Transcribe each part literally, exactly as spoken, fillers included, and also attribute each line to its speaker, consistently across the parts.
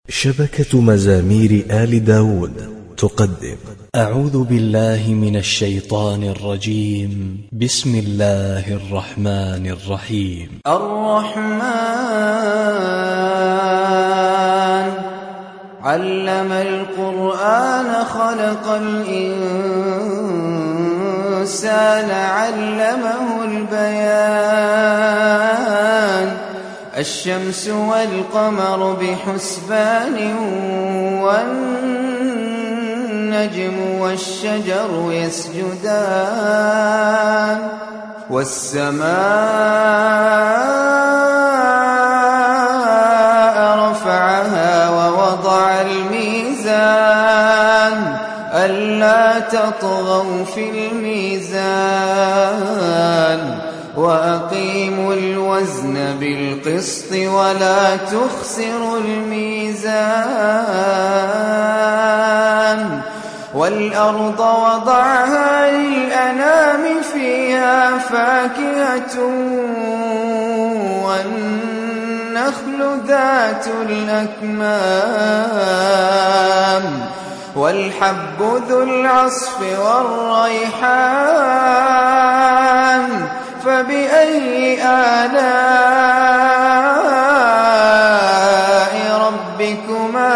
Speaker 1: شبكة مزامير آل داود تقدم
Speaker 2: أعوذ بالله من الشيطان الرجيم. بسم الله الرحمن الرحيم.
Speaker 3: الرحمن علم القرآن خلق الإنسان علمه البيان الشمس والقمر بحسبان والنجم والشجر يسجدان والسماء رفعها ووضع الميزان ألا تطغوا في الميزان وأقيموا الوزن بالقسط ولا تخسروا الميزان والأرض وضعها للأنام فيها فاكهة والنخل ذات الأكمام والحب ذو العصف والريحان فبأي آلاء ربكما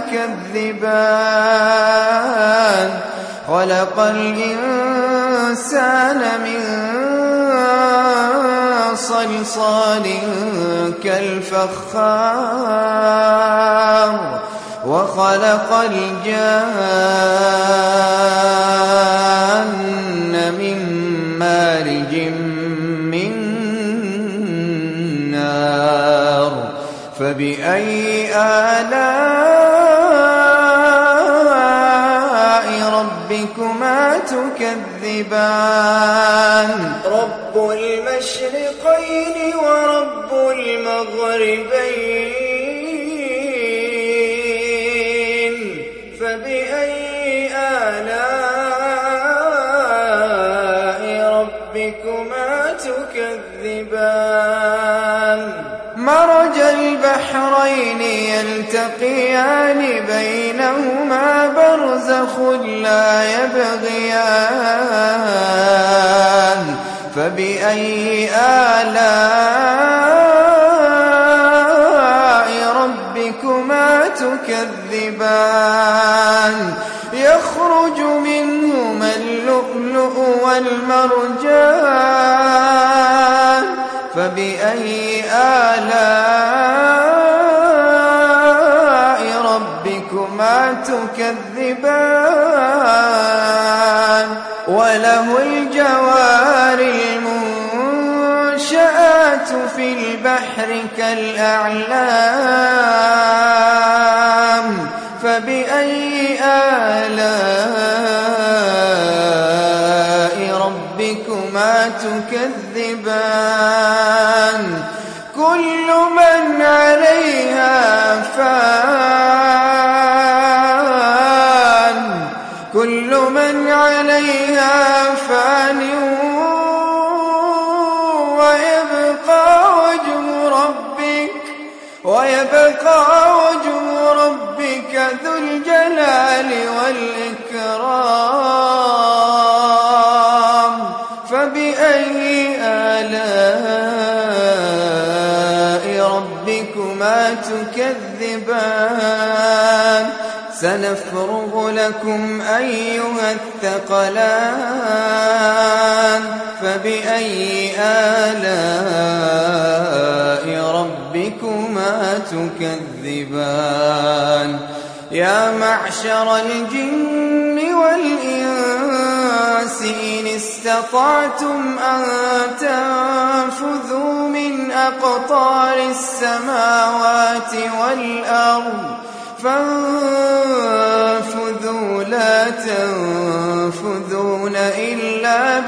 Speaker 3: تكذبان خلق الإنسان من صلصال كالفخار وخلق الجان من مارج من نار فبأي آلاء ربكما تكذبان رب المشرقين ورب المغربين فبأي آلاء ربكما تكذبان مرج البحرين يلتقيان بينهما برزخ لا يبغيان فبأي آلاء ربكما تكذبان يخرج منهما اللؤلؤ والمرجان فبأي آلاء ربكما تكذبان وله الجوار المنشآت في البحر كالأعلام فبأي آلاء ربكما تكذبان كل من عليها فان كل من عليها فان ويبقى وجه ربك ويبقى وجه ربك ذو الجلال والإكرام فبأي آلاء ربكما تكذبان سنفرغ لكم أيها الثقلان فبأي آلاء ربكما تكذبان يا معشر الجن والإنس إن استطعتم أن تنفذوا من أقطار السماوات والأرض فانفذوا لا تنفذون إلا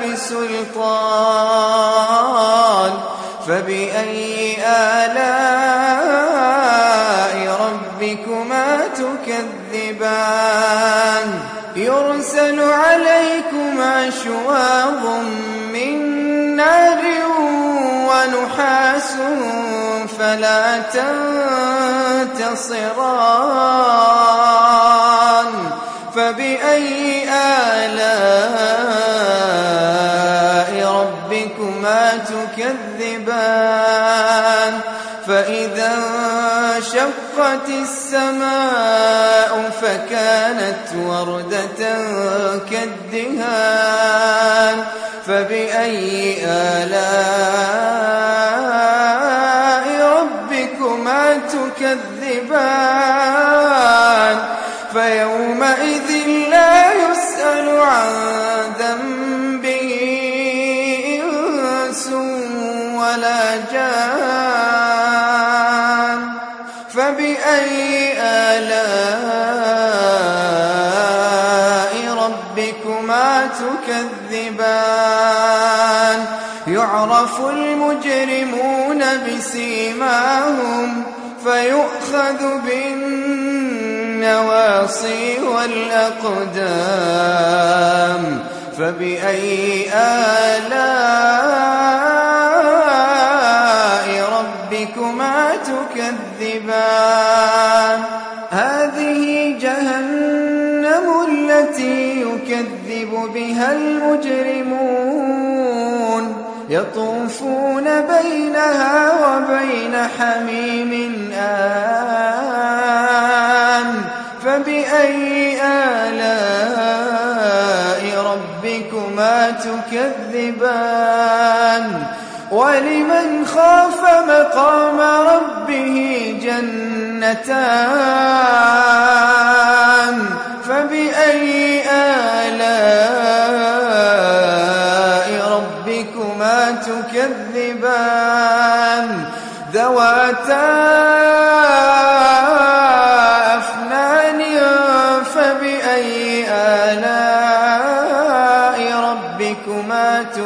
Speaker 3: بسلطان فبأي آلاء ربكما تكذبان يرسل عليكما شواظ من نار ونحاس فلا تنتصران فبأي آلاء ربكما تكذبان فإذا انشقت السماء فكانت وردة كالدهان فبأي آلاء ربكما تكذبان فيومئذ لا يسأل عن ذنبه إنس ولا جان فبأي آلاء ربكما تكذبان يعرف المجرمون بسيماهم فيؤخذ بالنواصي والأقدام فبأي آلاء ربكما تكذبان هذه جهنم التي يكذب بها المجرمون يطوفون بينها وبين حميم آن فبأي آلاء ربكما تكذبان ولمن خاف مقام ربه جنتان فبأي آلاء ربكما تكذبان ذواتا أفنان فبأي آلاء ربكما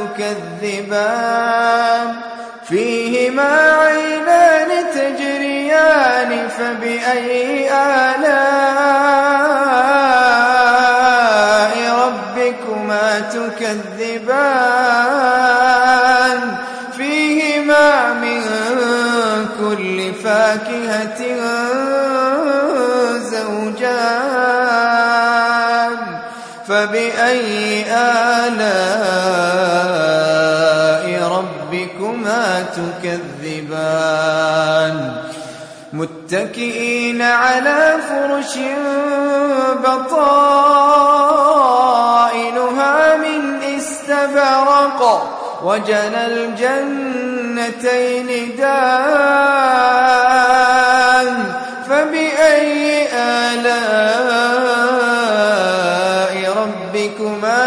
Speaker 3: تكذبان فيهما عينان تجريان فبأي آلاء ربكما تكذبان فيهما من كل فاكهة زوجان فبأي آلاء ربكما تكذبان متكئين على فرش بطائنها من استبرق وجنى الجنتين دان فبأي آلاء ربكما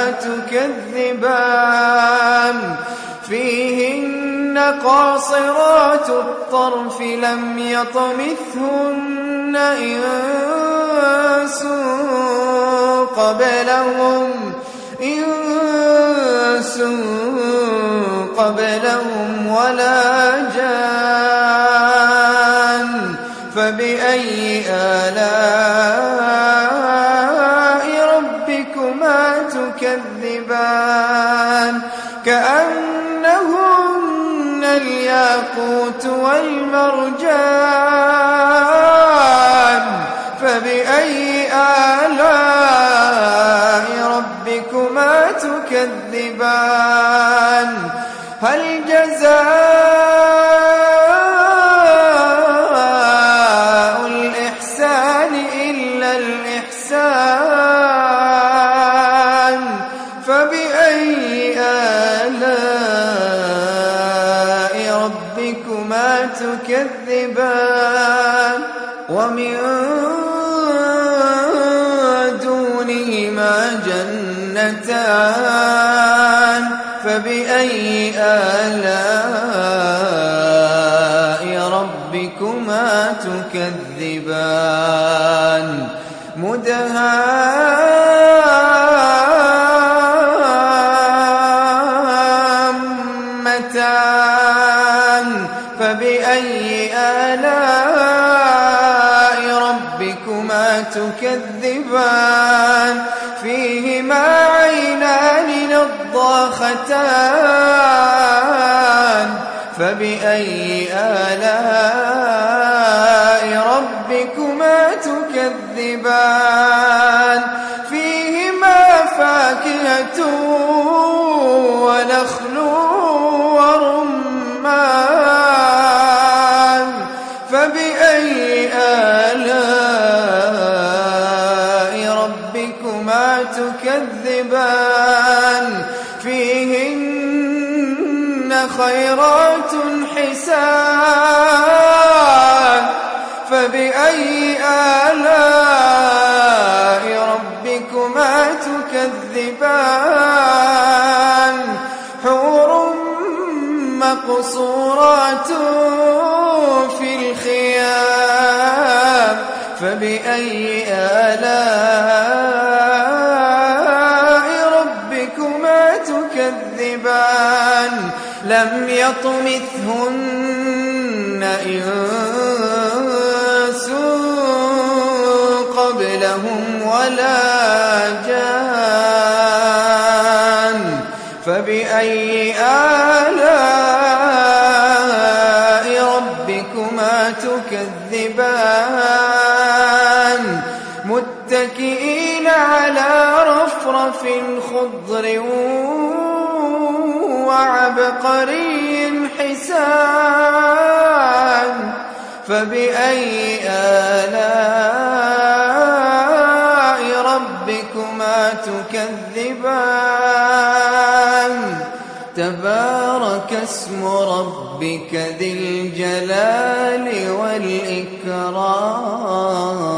Speaker 3: تكذبان فيهن قاصرات الطرف لم يطمثهن إنس قبلهم إنس قبلهم ولا جان فبأي آلاء ربكما تكذبان كأنهن الياقوت والمرجان فبأي آلاء ربكما تكذبان هل جزاء الإحسان إلا الإحسان فبأي آلاء ربكما تكذبان ومن دونهما جنتان فبأي آلاء ربكما تكذبان مدهامتان فبأي آلاء ربكما تكذبان فيهما عينان نضاختان فبأي آلاء ربكما تكذبان فيهما فاكهة ونخل ورمان فبأي آلاء ربكما تكذبان فيهن خيرات حسان فبأي آلاء ربكما تكذبان حور مقصورات في الخيام فبأي آلاء ربكما تكذبان لم يطمثهن إنس قبلهم ولا جان فبأي آلاء ربكما تكذبان متكئين على رفرف خضر وعبقري حسان فبأي آلاء ربكما تكذبان تبارك اسم ربك ذي الجلال والإكرام.